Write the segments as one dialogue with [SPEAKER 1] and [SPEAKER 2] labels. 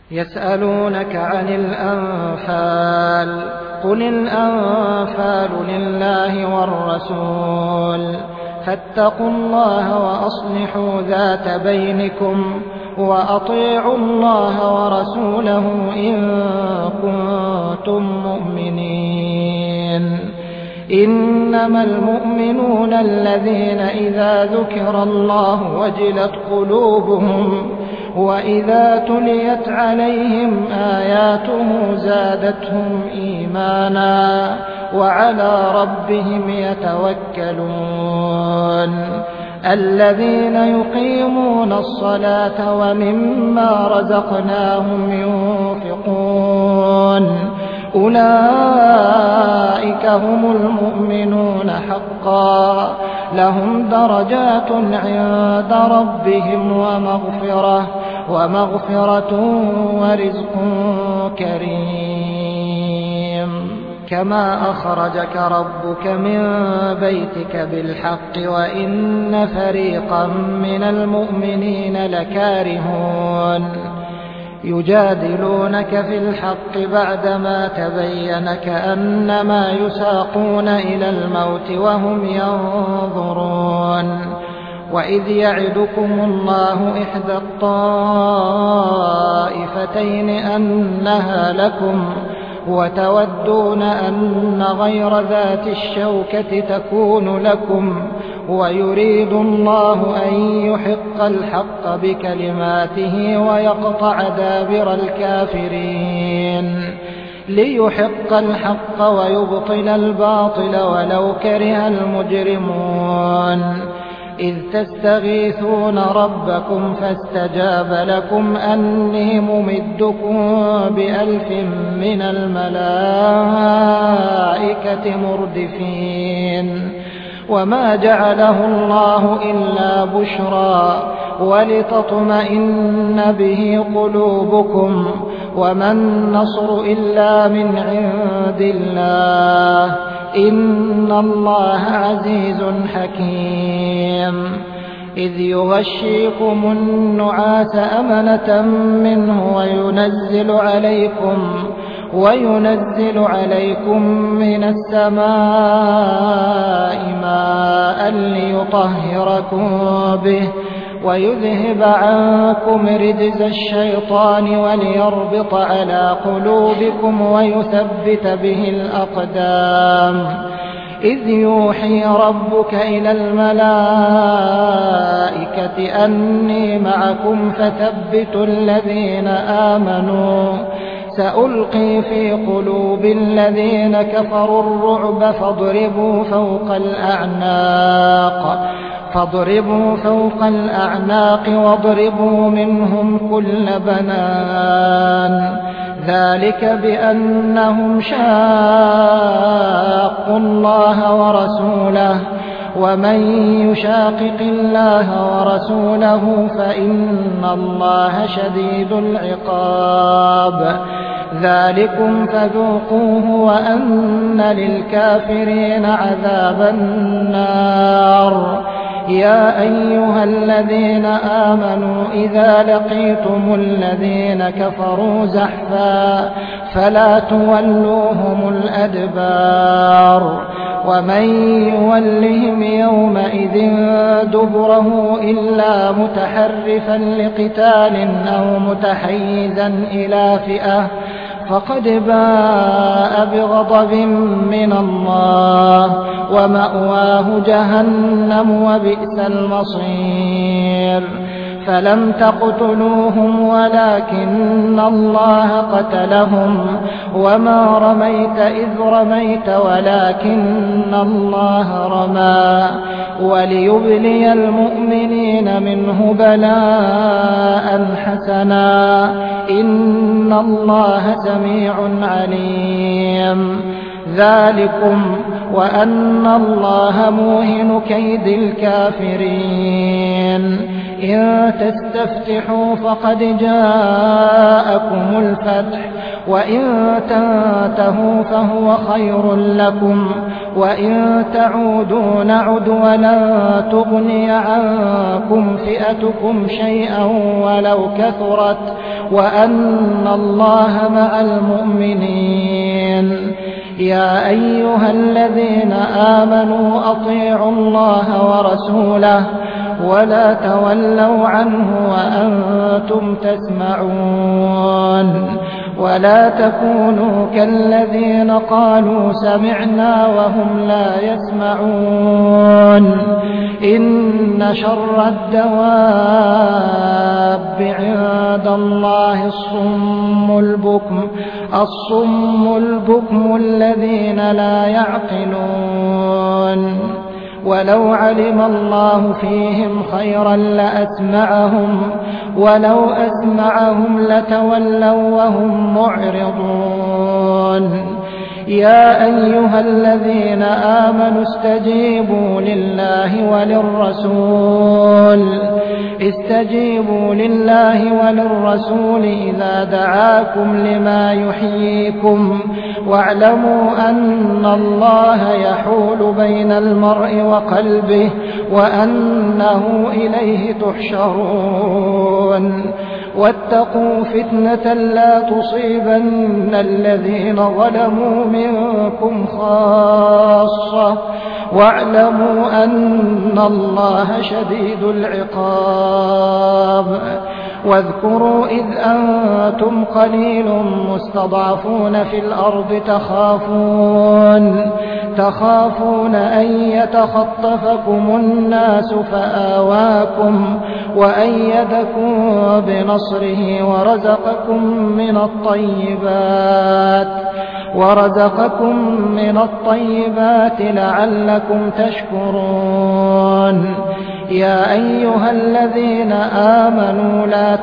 [SPEAKER 1] يسألونك عن الأنفال قل الأنفال لله والرسول فاتقوا الله وأصلحوا ذات بينكم وأطيعوا الله ورسوله إن كنتم مؤمنين. إنما المؤمنون الذين إذا ذكر الله وجلت قلوبهم وإذا تليت عليهم آياته زادتهم إيمانا وعلى ربهم يتوكلون. الذين يقيمون الصلاة ومما رزقناهم ينفقون أولئك هم المؤمنون حقا لهم درجات عند ربهم ومغفرة ورزق كريم. كما أخرجك ربك من بيتك بالحق وإن فريقا من المؤمنين لكارهون يجادلونك في الحق بعدما تبين كأنما يساقون إلى الموت وهم ينظرون. وإذ يعدكم الله إحدى الطائفتين أنها لكم وتودون أن غير ذات الشوكة تكون لكم ويريد الله أن يحق الحق بكلماته ويقطع دابر الكافرين ليحق الحق ويبطل الباطل ولو كره المجرمون. إذ تستغيثون ربكم فاستجاب لكم أني ممدكم ب1000 من الملائكة مردفين. وما جعله الله إلا بشرى ولتطمئن به قلوبكم وما النصر إلا من عند الله إن الله عزيز حكيم. إذ يغشيكم النعاس أمنة منه وينزل عليكم من السماء ماء ليطهركم به ويذهب عنكم رجز الشيطان وليربط على قلوبكم ويثبت به الأقدام. إذ يوحي ربك إلى الملائكة أني معكم فثبتوا الذين آمنوا سألقي في قلوب الذين كفروا الرعب فاضربوا فوق الأعناق واضربوا منهم كل بنان. ذلك بأنهم شاقوا الله ورسوله ومن يشاقق الله ورسوله فإن الله شديد العقاب. ذلكم فذوقوه وأن للكافرين عذاب النار. يا أيها الذين آمنوا إذا لقيتم الذين كفروا زحفا فلا تولوهم الأدبار. ومن يولهم يومئذ دبره إلا متحرفا لقتال أو متحيزا إلى فئة فقد باء بغضب من الله ومأواه جهنم وبئس المصير. فلم تقتلوهم ولكن الله قتلهم وما رميت إذ رميت ولكن الله رمى وليبلي المؤمنين منه بلاء حسنا إن الله سميع عليم. ذلكم وأن الله موهن كيد الكافرين. إن تستفتحوا فقد جاءكم الفتح وإن تنتهوا فهو خير لكم وإن تعودوا نعد ولن تغني عنكم فئتكم شيئا ولو كثرت وأن الله مع المؤمنين. يا أيها الذين آمنوا أطيعوا الله ورسوله ولا تولوا عنه وأنتم تسمعون ولا تكونوا كالذين قالوا سمعنا وهم لا يسمعون. إن شر الدواب عند الله الصم البكم الذين لا يعقلون. ولو علم الله فيهم خيرا لأسمعهم ولو أسمعهم لتولوا وهم معرضون. يا أيها الذين آمنوا استجيبوا لله وللرسول إذا دعاكم لما يحييكم واعلموا أن الله يحول بين المرء وقلبه وأنه إليه تحشرون. واتقوا فتنة لا تصيبن الذين ظلموا منكم خاصة واعلموا أن الله شديد العقاب. واذكروا إذ أنتم قليل مستضعفون في الأرض تخافون أن يتخطفكم الناس فآواكم وأيدكم بنصره ورزقكم من الطيبات لعلكم تشكرون. يا أيها الذين آمنوا لا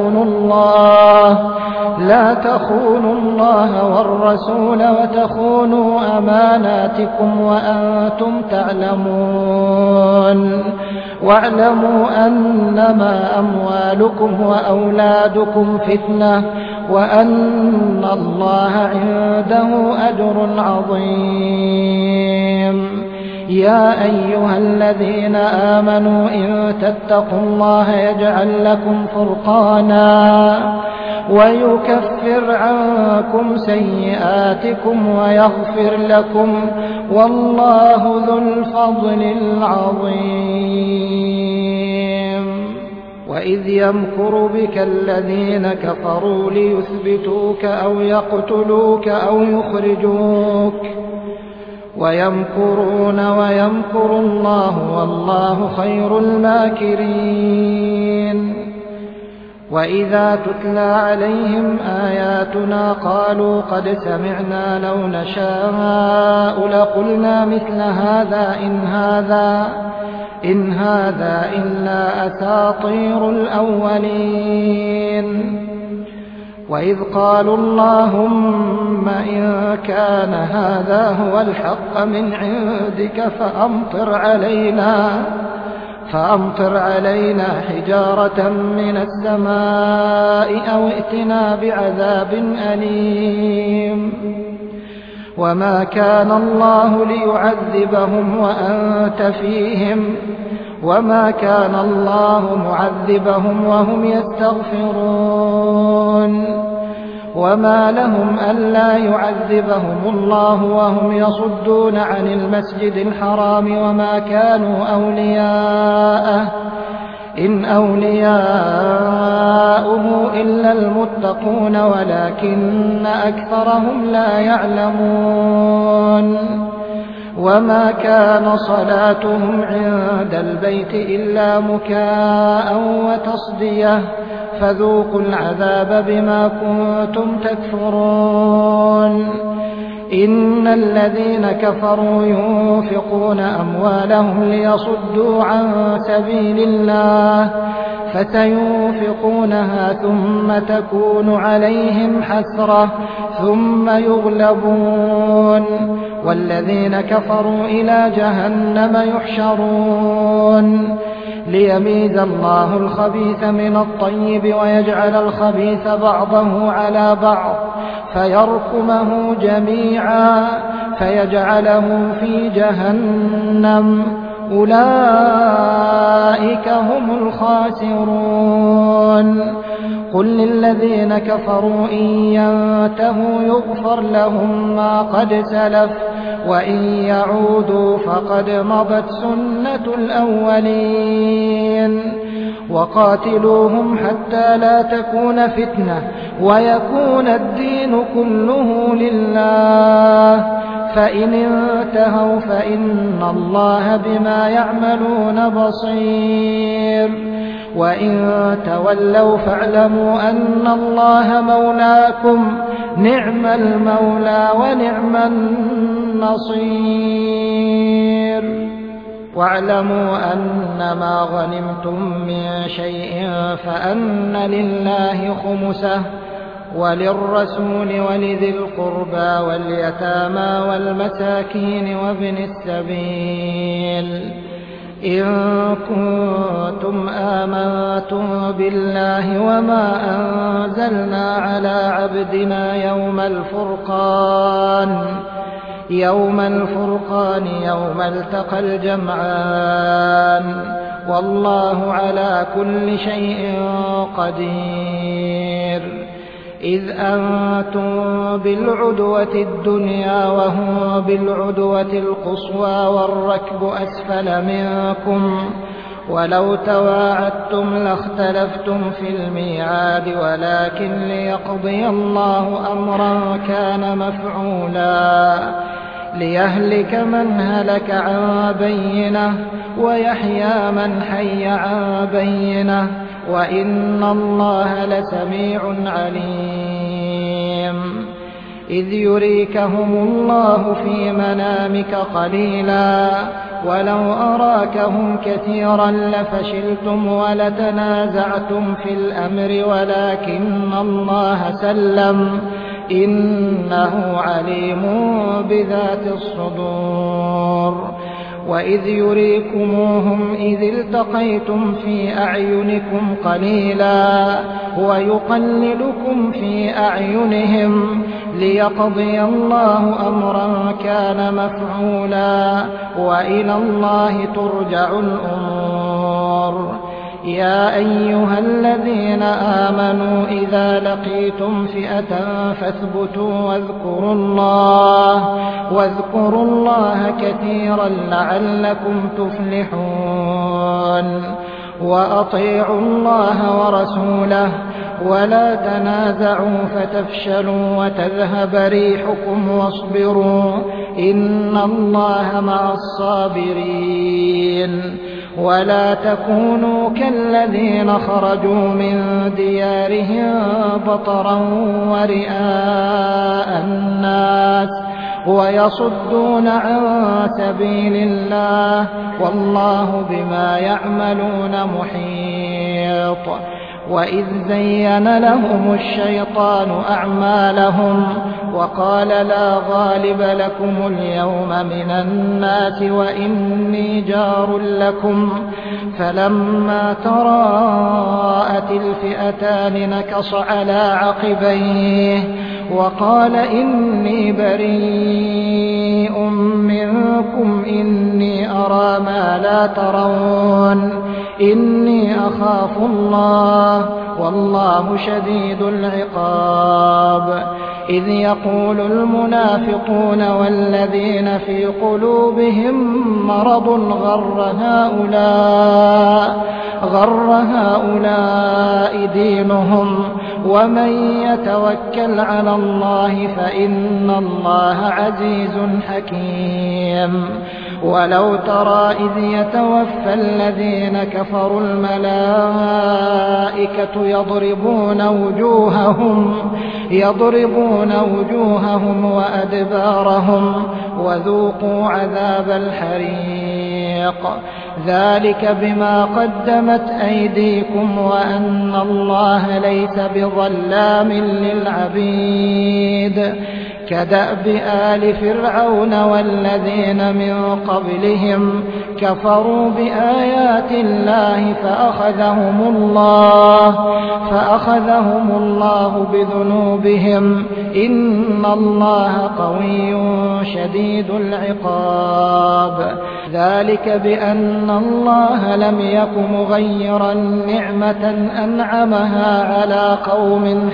[SPEAKER 1] تخونوا الله والرسول وتخونوا أماناتكم وأنتم تعلمون. واعلموا أنما أموالكم وأولادكم فتنة وأن الله عنده أجر عظيم. يا أيها الذين آمنوا إن تتقوا الله يجعل لكم فرقانا ويكفر عنكم سيئاتكم ويغفر لكم والله ذو الفضل العظيم. وإذ يمكر بك الذين كفروا ليثبتوك أو يقتلوك أو يخرجوك ويمكرون ويمكر الله والله خير الماكرين. وإذا تتلى عليهم آياتنا قالوا قد سمعنا لو نشاء لقلنا مثل هذا إن هذا إلا أساطير الأولين. وإذ قالوا اللهم إن كان هذا هو الحق من عندك فأمطر علينا حجارة من السماء أو ائتنا بعذاب أليم. وما كان الله ليعذبهم وأنت فيهم وما كان الله معذبهم وهم يستغفرون. وما لهم ألا يعذبهم الله وهم يصدون عن المسجد الحرام وما كانوا أولياءه إن أولياؤه إلا المتقون ولكن أكثرهم لا يعلمون. وما كان صلاتهم عند البيت إلا مكاء وتصدية فذوقوا العذاب بما كنتم تكفرون. إن الذين كفروا ينفقون أموالهم ليصدوا عن سبيل الله فسينفقونها ثم تكون عليهم حسرة ثم يغلبون والذين كفروا إلى جهنم يحشرون. ليميز الله الخبيث من الطيب ويجعل الخبيث بعضه على بعض فيركمه جميعا فيجعله في جهنم أولئك هم الخاسرون قل للذين كفروا إن ينتهوا يغفر لهم ما قد سلف وإن يعودوا فقد مضت سنة الأولين وقاتلوهم حتى لا تكون فتنة ويكون الدين كله لله فإن انتهوا فإن الله بما يعملون بصير وإن تولوا فاعلموا أن الله مولاكم نعم المولى ونعم النصير واعلموا أنما غنمتم من شيء فأن لله خمسه وللرسول ولذي القربى واليتامى والمساكين وابن السبيل إن كنتم آمنتم بالله وما أنزلنا على عبدنا يوم الفرقان يوم التقى الجمعان والله على كل شيء قدير إذ أنتم بالعدوة الدنيا وهم بالعدوة القصوى والركب أسفل منكم ولو تواعدتم لاختلفتم في الميعاد ولكن ليقضي الله أمرا كان مفعولا ليهلك من هلك عن بينه ويحيى من حي عن بينه وإن الله لسميع عليم إذ يريكهم الله في منامك قليلا ولو أراكهم كثيرا لفشلتم ولتنازعتم في الأمر ولكن الله سلم إنه عليم بذات الصدور وإذ يريكموهم إذ التقيتم في أعينكم قليلا ويقللكم في أعينهم ليقضي الله أمرا كان مفعولا وإلى الله ترجع الأمور يا أيها الذين آمنوا إذا لقيتم فئة فاثبتوا واذكروا الله كثيرا لعلكم تفلحون وأطيعوا الله ورسوله ولا تنازعوا فتفشلوا وتذهب ريحكم واصبروا إن الله مع الصابرين ولا تكونوا كالذين خرجوا من ديارهم بطرا ورئاء الناس ويصدون عن سبيل الله والله بما يعملون محيط وإذ زين لهم الشيطان أعمالهم وقال لا غالب لكم اليوم من الناس وإني جار لكم فلما تراءت الفئتان نكص على عقبيه وقال إني بريء منكم إني أرى ما لا ترون إني أخاف الله والله شديد العقاب إذ يقول المنافقون والذين في قلوبهم مرض غر هؤلاء دينهم ومن يتوكل على الله فإن الله عزيز حكيم ولو ترى إذ يتوفى الذين كفروا الملائكة يضربون وجوههم وأدبارهم وذوقوا عذاب الحريق ذلك بما قدمت أيديكم وأن الله ليس بظلام للعبيد كدأب آل فرعون والذين من قبلهم كفروا بآيات الله فأخذهم الله بذنوبهم إن الله قوي شديد العقاب. ذلك بأن الله لم يك مغيرا نعمة أنعمها على قوم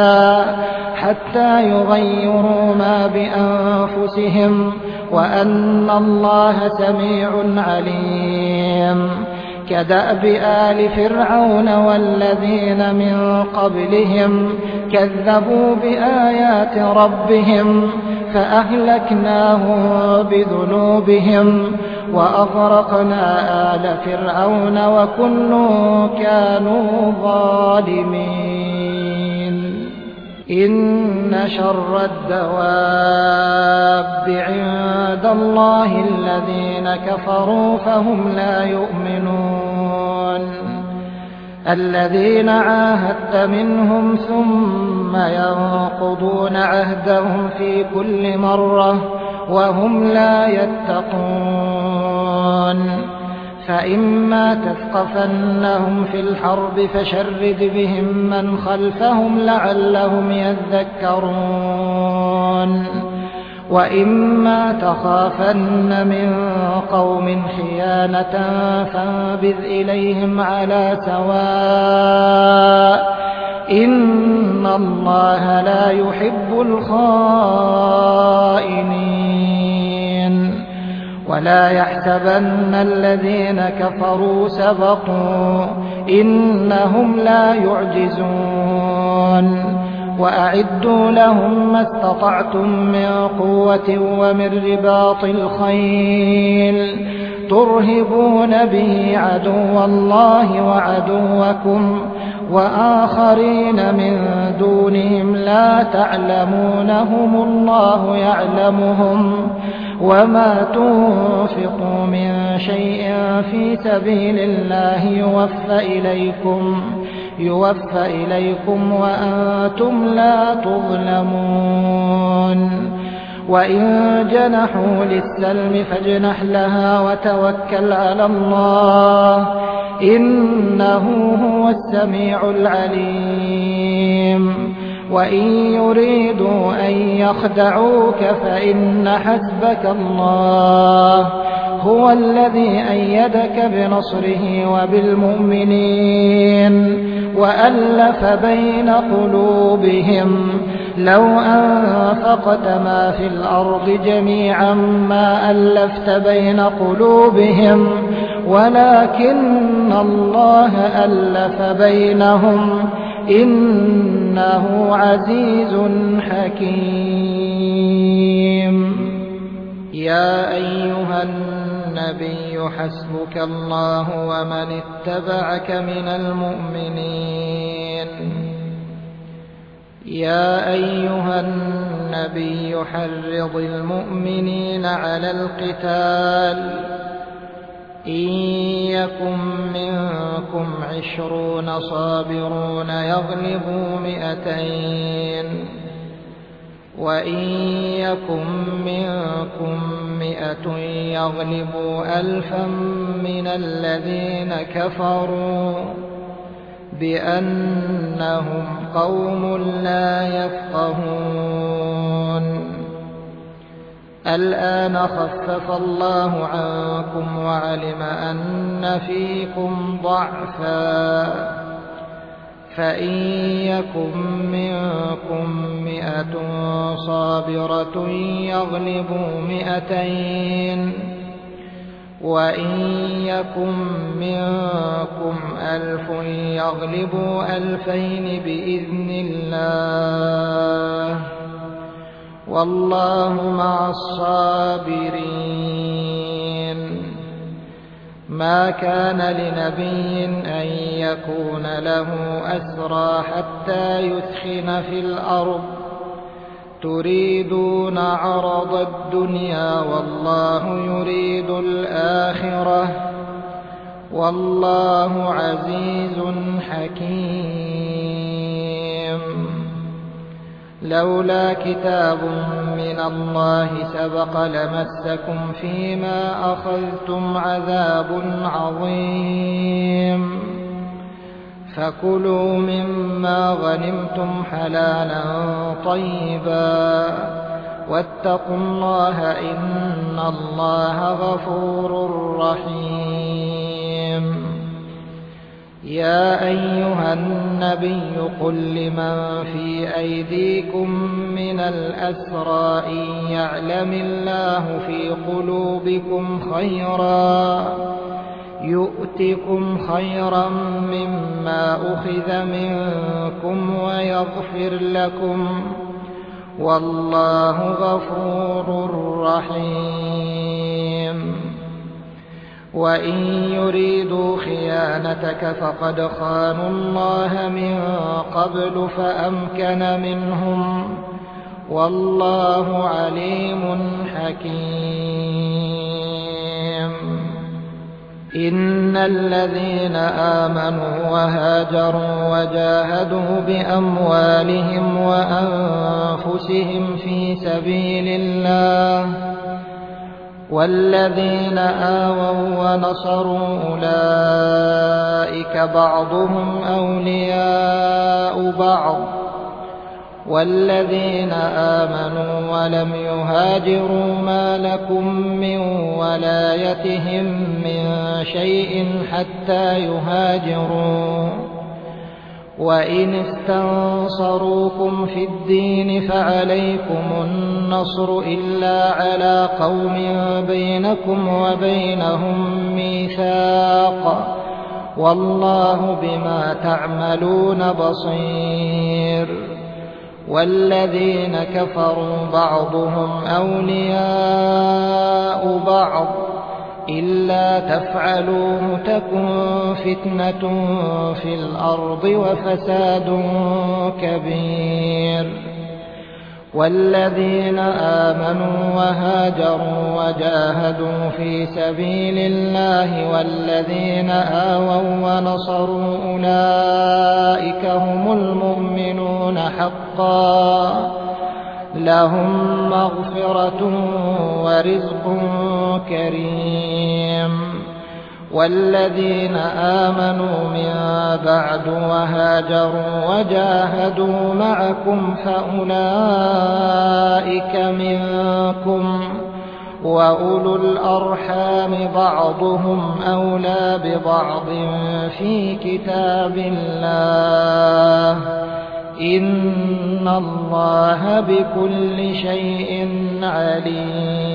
[SPEAKER 1] حتى يغيروا ما بأنفسهم وأن الله سميع عليم. كدأب آل فرعون والذين من قبلهم كذبوا بآيات ربهم فأهلكناهم بذنوبهم وأغرقنا آل فرعون وكل كانوا ظالمين. إن شر الدواب عند الله الذين كفروا فهم لا يؤمنون. الذين عاهدت منهم ثم ينقضون عهدهم في كل مرة وهم لا يتقون. فإما تثقفنهم في الحرب فشرد بهم من خلفهم لعلهم يذكرون. وإما تخافن من قوم خيانة فانبذ إليهم على سواء إن الله لا يحب الخائنين. ولا يحسبن الذين كفروا سبقوا إنهم لا يعجزون. وأعدوا لهم ما استطعتم من قوة ومن رباط الخيل ترهبون به عدو الله وعدوكم وآخرين من دونهم لا تعلمونهم الله يعلمهم. وما تنفقوا من شيء في سبيل الله يوفى إليكم وأنتم لا تظلمون. وإن جنحوا للسلم فاجنح لها وتوكل على الله إنه هو السميع العليم. وإن يريدوا أن يخدعوك فإن حسبك الله هو الذي أيدك بنصره وبالمؤمنين وألف بين قلوبهم. لو أنفقت ما في الأرض جميعا ما ألفت بين قلوبهم ولكن الله ألف بينهم إنه عزيز حكيم. يا أيها النبي حسبك الله ومن اتبعك من المؤمنين. يا أيها النبي حرض المؤمنين على القتال إن يكن منكم 20 صابرون يغلبوا 200 وإن يكن منكم 100 يغلبوا 1000 من الذين كفروا بأنهم قوم لا يفقهون. الآن خفف الله عنكم وعلم أن فيكم ضعفا فإن يكن منكم 100 صابرة يغلبوا 200 وإن يكن منكم 1000 يغلبوا 2000 بإذن الله والله مع الصابرين. ما كان لنبي أن يكون له أسرى حتى يثخن في الأرض تريدون عرض الدنيا والله يريد الآخرة والله عزيز حكيم. لولا كتاب من الله سبق لمسكم فيما أخذتم عذاب عظيم فكلوا مما غنمتم حلالا طيبا واتقوا الله إن الله غفور رحيم يا أيها النبي قل لمن في أيديكم من الأسرى إن يعلم الله في قلوبكم خيرا يؤتكم خيرا مما أخذ منكم ويغفر لكم والله غفور رحيم وإن يريدوا خيانتك فقد خانوا الله من قبل فأمكن منهم والله عليم حكيم إن الذين آمنوا وهاجروا وجاهدوا بأموالهم وأنفسهم في سبيل الله والذين آووا ونصروا أولئك بعضهم أولياء بعض والذين آمنوا ولم يهاجروا ما لكم من ولايتهم من شيء حتى يهاجروا وإن استنصروكم في الدين فعليكم النصر إلا على قوم بينكم وبينهم ميثاق والله بما تعملون بصير والذين كفروا بعضهم أولياء بعض إلا تفعلوه تكن فتنة في الأرض وفساد كبير والذين آمنوا وهاجروا وجاهدوا في سبيل الله والذين آووا ونصروا أولئك هم المؤمنون حقا لهم مغفرة ورزق كريم والذين آمنوا من بعد وهاجروا وجاهدوا معكم فأولئك منكم وأولو الأرحام بعضهم أولى ببعض في كتاب الله إن الله بكل شيء عليم